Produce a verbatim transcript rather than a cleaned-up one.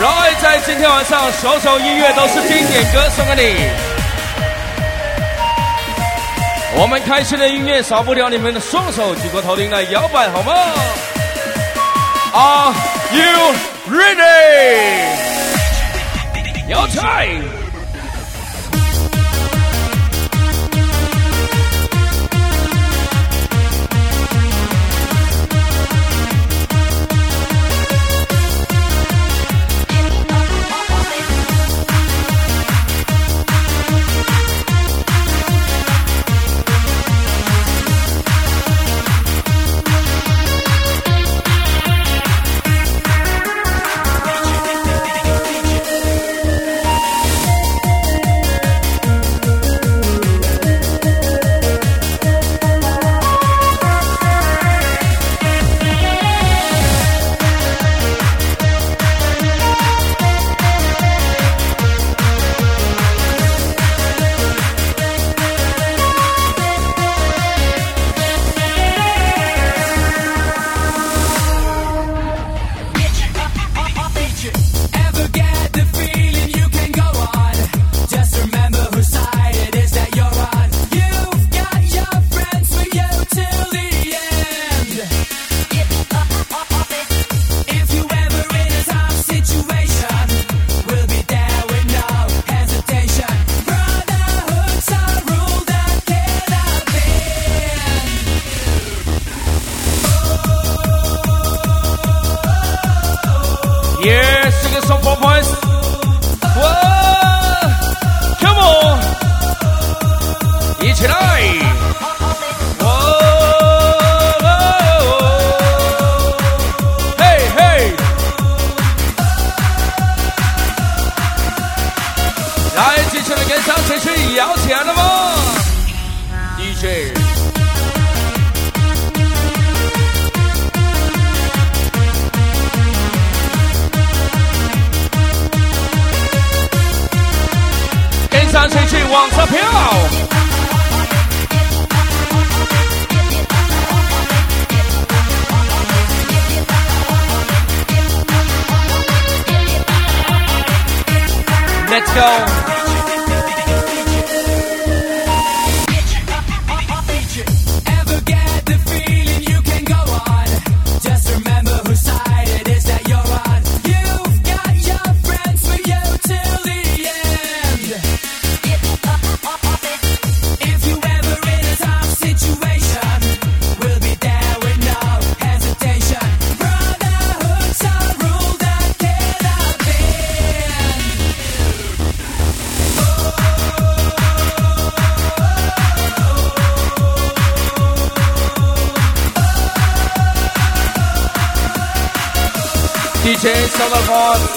来，在今天晚上，首首音乐都是经典歌送给你。我们开心的音乐少不了你们的双手举过头顶来摇摆，好吗 ？Are you ready? Your time. Yeah, sing a song for points. Whoa, come on, 一起来。嘿嘿，来，继续来跟上情绪，摇起来了吗 ？D J。上情绪往上飘 Let's go. Ever get the feeling you can go on? Just remember whose side it is that you're on. You've got your friends with you till the end. If you ever in a tough situation, we'll be there with no hesitation. Brotherhood's a rule that cannot bend. D J 小老婆